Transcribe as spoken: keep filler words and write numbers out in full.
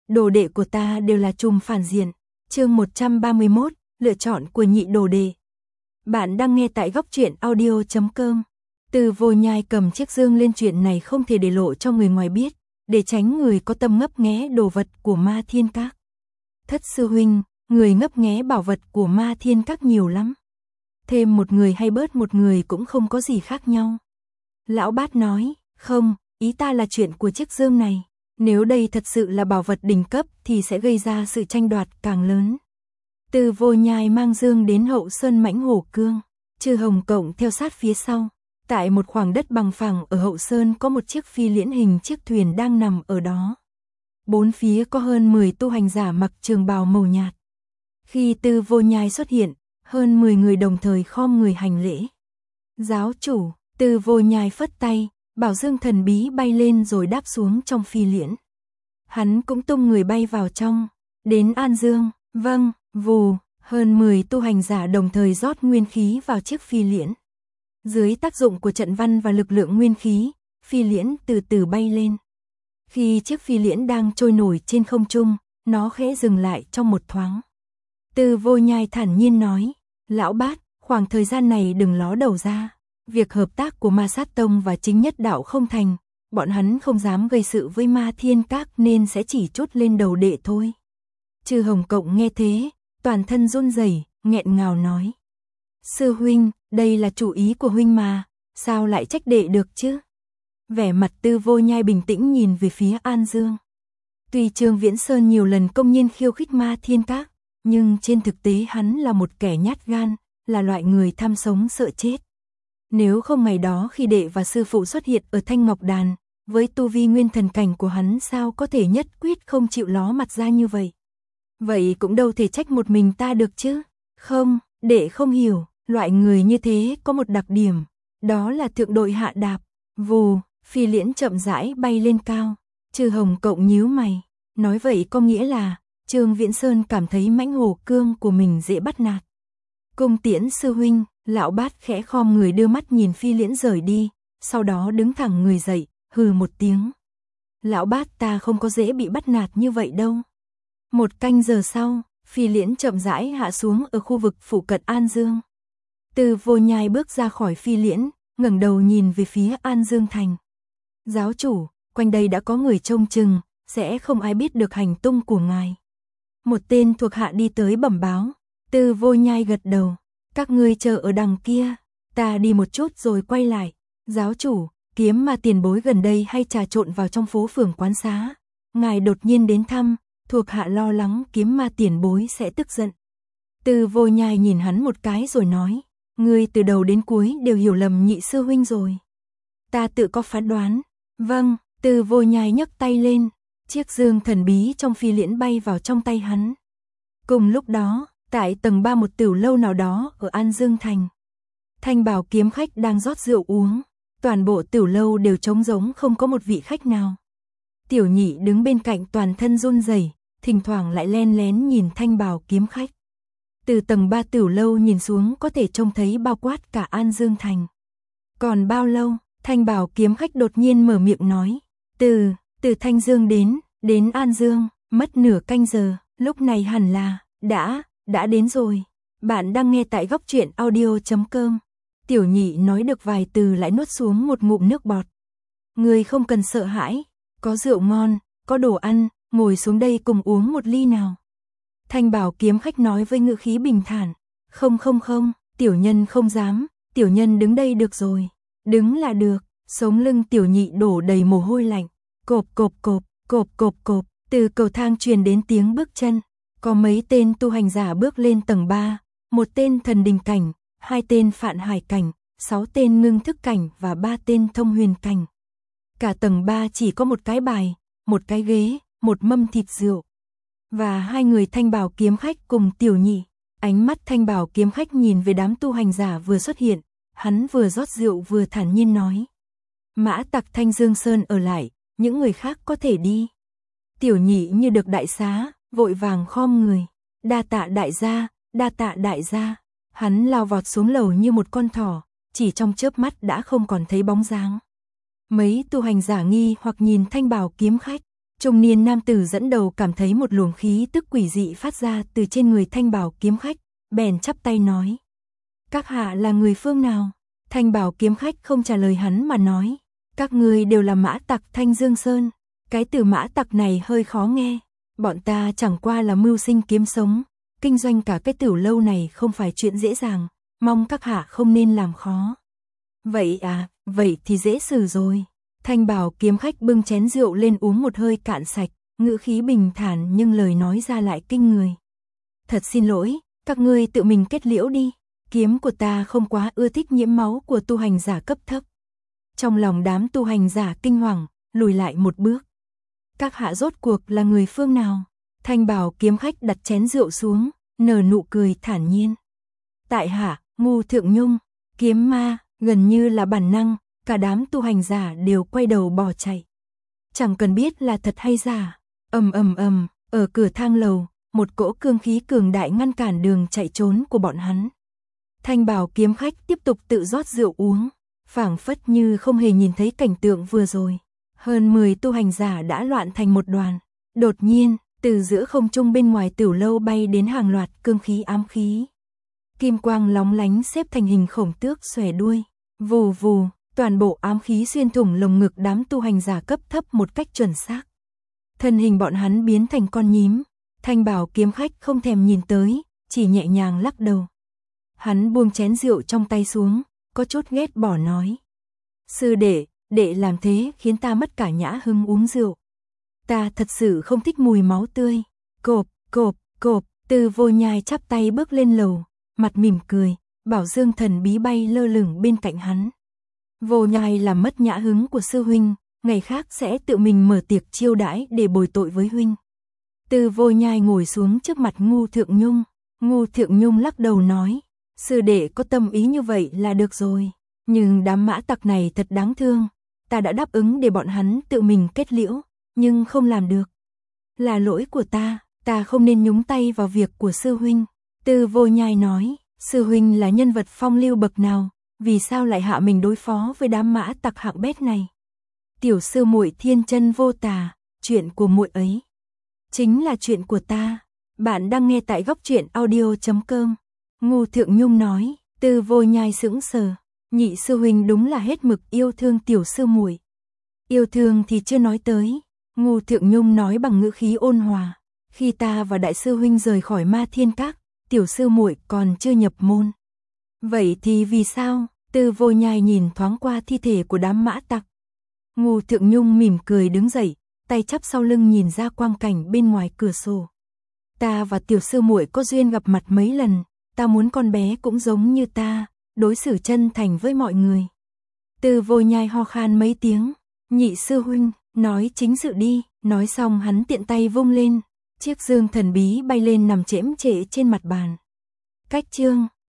đồ đệ của ta đều là trùm phản diện. Chương một trăm ba mươi mốt, lựa chọn của nhị đồ đệ. Bạn đang nghe tại góc truyện audio chấm com. Từ Vô Nhai cầm chiếc dương lên, chuyện này không thể để lộ cho người ngoài biết, để tránh người có tâm ngấp nghé đồ vật của Ma Thiên Các. Thất sư huynh, người ngấp nghé bảo vật của Ma Thiên Các nhiều lắm. Thêm một người hay bớt một người cũng không có gì khác nhau. Lão Bát nói, không, ý ta là chuyện của chiếc dương này. Nếu đây thật sự là bảo vật đỉnh cấp thì sẽ gây ra sự tranh đoạt càng lớn. Từ Vô Nhai mang dương đến Hậu Sơn Mãnh Hổ Cương, Trừ Hồng Cộng theo sát phía sau. Tại một khoảng đất bằng phẳng ở Hậu Sơn có một chiếc phi liễn hình chiếc thuyền đang nằm ở đó. Bốn phía có hơn mười tu hành giả mặc trường bào màu nhạt. Khi Từ Vô Nhai xuất hiện, hơn mười người đồng thời khom người hành lễ. Giáo chủ, Từ Vô Nhai phất tay, bảo dương thần bí bay lên rồi đáp xuống trong phi liễn. Hắn cũng tung người bay vào trong, đến An Dương, vâng, vù, hơn mười tu hành giả đồng thời rót nguyên khí vào chiếc phi liễn. Dưới tác dụng của trận văn và lực lượng nguyên khí, phi liễn từ từ bay lên. Khi chiếc phi liễn đang trôi nổi trên không trung, nó khẽ dừng lại trong một thoáng. Từ Vô Nhai thản nhiên nói, Lão Bát, khoảng thời gian này đừng ló đầu ra. Việc hợp tác của Ma Sát Tông và Chính Nhất Đạo không thành, bọn hắn không dám gây sự với Ma Thiên Các nên sẽ chỉ trút lên đầu đệ thôi. Trừ Hồng Cộng nghe thế, toàn thân run rẩy, nghẹn ngào nói. Sư huynh, đây là chủ ý của huynh mà, sao lại trách đệ được chứ? Vẻ mặt Từ Vô Nhai bình tĩnh nhìn về phía An Dương. Tuy Trương Viễn Sơn nhiều lần công nhiên khiêu khích Ma Thiên Các, nhưng trên thực tế hắn là một kẻ nhát gan, là loại người tham sống sợ chết. Nếu không ngày đó khi đệ và sư phụ xuất hiện ở Thanh Ngọc Đàn, với tu vi nguyên thần cảnh của hắn sao có thể nhất quyết không chịu ló mặt ra như vậy? Vậy cũng đâu thể trách một mình ta được chứ? Không, đệ không hiểu, loại người như thế có một đặc điểm, đó là thượng đội hạ đạp. Vù, phi liễn chậm rãi bay lên cao. Trừ Hồng Cộng nhíu mày, nói vậy có nghĩa là Trương Viễn Sơn cảm thấy Mãnh Hổ Cương của mình dễ bắt nạt. Cung tiễn sư huynh. Lão Bát khẽ khom người đưa mắt nhìn phi liễn rời đi, sau đó đứng thẳng người dậy, hừ một tiếng. Lão Bát, ta không có dễ bị bắt nạt như vậy đâu. Một canh giờ sau, phi liễn chậm rãi hạ xuống ở khu vực phụ cận An Dương. Từ Vô Nhai bước ra khỏi phi liễn, ngẩng đầu nhìn về phía An Dương Thành. Giáo chủ, quanh đây đã có người trông chừng, sẽ không ai biết được hành tung của ngài. Một tên thuộc hạ đi tới bẩm báo. Từ Vô Nhai gật đầu. Các ngươi chờ ở đằng kia, ta đi một chút rồi quay lại. Giáo chủ, Kiếm Ma tiền bối gần đây hay trà trộn vào trong phố phường quán xá. Ngài đột nhiên đến thăm, thuộc hạ lo lắng Kiếm Ma tiền bối sẽ tức giận. Từ Vô Nhai nhìn hắn một cái rồi nói, ngươi từ đầu đến cuối đều hiểu lầm nhị sư huynh rồi. Ta tự có phán đoán. Vâng, Từ Vô Nhai nhấc tay lên, chiếc dương thần bí trong phi liễn bay vào trong tay hắn. Cùng lúc đó, tại tầng ba một tiểu lâu nào đó ở An Dương Thành, Thanh Bào kiếm khách đang rót rượu uống, toàn bộ tiểu lâu đều trống rỗng, không có một vị khách nào. Tiểu Nhị đứng bên cạnh toàn thân run rẩy, thỉnh thoảng lại len lén nhìn Thanh Bào kiếm khách. Từ tầng ba tiểu lâu nhìn xuống có thể trông thấy bao quát cả An Dương Thành. Còn bao lâu, Thanh Bào kiếm khách đột nhiên mở miệng nói, từ, từ Thanh Dương đến, đến An Dương, mất nửa canh giờ, lúc này hẳn là, đã, đã đến rồi. Bạn đang nghe tại góc truyện audio chấm com. Tiểu Nhị nói được vài từ lại nuốt xuống một ngụm nước bọt. Người không cần sợ hãi, có rượu ngon, có đồ ăn, ngồi xuống đây cùng uống một ly nào. Thanh Bảo kiếm khách nói với ngữ khí bình thản. Không không không, tiểu nhân không dám, tiểu nhân đứng đây được rồi. Đứng là được. Sống lưng Tiểu Nhị đổ đầy mồ hôi lạnh. Cộp cộp cộp, cộp cộp cộp, từ cầu thang truyền đến tiếng bước chân. Có mấy tên tu hành giả bước lên tầng ba, một tên thần đình cảnh, hai tên phạn hải cảnh, sáu tên ngưng thức cảnh và ba tên thông huyền cảnh. Cả tầng ba chỉ có một cái bài, một cái ghế, một mâm thịt rượu. Và hai người Thanh Bào kiếm khách cùng Tiểu Nhị. Ánh mắt Thanh Bào kiếm khách nhìn về đám tu hành giả vừa xuất hiện, hắn vừa rót rượu vừa thản nhiên nói. Mã tặc Thanh Dương Sơn ở lại, những người khác có thể đi. Tiểu Nhị như được đại xá, vội vàng khom người. Đa tạ đại gia, đa tạ đại gia. Hắn lao vọt xuống lầu như một con thỏ, chỉ trong chớp mắt đã không còn thấy bóng dáng. Mấy tu hành giả nghi hoặc nhìn Thanh Bào kiếm khách. Trung niên nam tử dẫn đầu cảm thấy một luồng khí tức quỷ dị phát ra từ trên người Thanh Bảo kiếm khách, bèn chắp tay nói. Các hạ là người phương nào? Thanh Bảo kiếm khách không trả lời hắn mà nói. Các ngươi đều là mã tặc Thanh Dương Sơn. Cái từ mã tặc này hơi khó nghe. Bọn ta chẳng qua là mưu sinh kiếm sống. Kinh doanh cả cái tiểu lâu này không phải chuyện dễ dàng. Mong các hạ không nên làm khó. Vậy à, vậy thì dễ xử rồi. Thanh Bảo kiếm khách bưng chén rượu lên uống một hơi cạn sạch, ngữ khí bình thản nhưng lời nói ra lại kinh người. Thật xin lỗi, các ngươi tự mình kết liễu đi. Kiếm của ta không quá ưa thích nhiễm máu của tu hành giả cấp thấp. Trong lòng đám tu hành giả kinh hoàng, lùi lại một bước. Các hạ rốt cuộc là người phương nào? Thanh Bảo kiếm khách đặt chén rượu xuống, nở nụ cười thản nhiên. Tại hạ, Ngu Thượng Nhung, kiếm ma. Gần như là bản năng, cả đám tu hành giả đều quay đầu bỏ chạy. Chẳng cần biết là thật hay giả. Ầm ầm ầm, ở cửa thang lầu, một cỗ cương khí cường đại ngăn cản đường chạy trốn của bọn hắn. Thanh Bảo kiếm khách tiếp tục tự rót rượu uống, phảng phất như không hề nhìn thấy cảnh tượng vừa rồi. Hơn mười tu hành giả đã loạn thành một đoàn. Đột nhiên, từ giữa không trung bên ngoài tiểu lâu bay đến hàng loạt cương khí ám khí. Kim quang lóng lánh xếp thành hình khổng tước xòe đuôi. Vù vù, toàn bộ ám khí xuyên thủng lồng ngực đám tu hành giả cấp thấp một cách chuẩn xác. Thân hình bọn hắn biến thành con nhím. Thanh Bảo kiếm khách không thèm nhìn tới, chỉ nhẹ nhàng lắc đầu. Hắn buông chén rượu trong tay xuống, có chút ghét bỏ nói. Sư đệ, đệ làm thế khiến ta mất cả nhã hứng uống rượu. Ta thật sự không thích mùi máu tươi. Cộp, cộp, cộp, Từ Vô Nhai chắp tay bước lên lầu, mặt mỉm cười. Bảo dương thần bí bay lơ lửng bên cạnh hắn. Vô Nhai làm mất nhã hứng của sư huynh, ngày khác sẽ tự mình mở tiệc chiêu đãi để bồi tội với huynh. Từ Vô Nhai ngồi xuống trước mặt Ngu Thượng Nhung. Ngu Thượng Nhung lắc đầu nói, sư đệ có tâm ý như vậy là được rồi. Nhưng đám mã tặc này thật đáng thương. Ta đã đáp ứng để bọn hắn tự mình kết liễu, nhưng không làm được. Là lỗi của ta, ta không nên nhúng tay vào việc của sư huynh. Từ Vô Nhai nói. Sư huynh là nhân vật phong lưu bậc nào, vì sao lại hạ mình đối phó với đám mã tặc hạng bét này? Tiểu sư muội thiên chân vô tà, chuyện của muội ấy chính là chuyện của ta. Bạn đang nghe tại góc truyện audio chấm com. Ngu Thượng Nhung nói. Từ Vô Nhai sững sờ, nhị sư huynh đúng là hết mực yêu thương tiểu sư muội. Yêu thương thì chưa nói tới. Ngu Thượng Nhung nói bằng ngữ khí ôn hòa. Khi ta và đại sư huynh rời khỏi Ma Thiên Các, tiểu sư muội còn chưa nhập môn. Vậy thì vì sao? Từ Vô Nhai nhìn thoáng qua thi thể của đám mã tặc. Ngu Thượng Nhung mỉm cười đứng dậy, tay chắp sau lưng nhìn ra quang cảnh bên ngoài cửa sổ. Ta và tiểu sư muội có duyên gặp mặt mấy lần, ta muốn con bé cũng giống như ta, đối xử chân thành với mọi người. Từ Vô Nhai ho khan mấy tiếng, nhị sư huynh, nói chính sự đi. Nói xong hắn tiện tay vung lên, chiếc dương thần bí bay lên nằm chễm trệ trên mặt bàn. Cách chương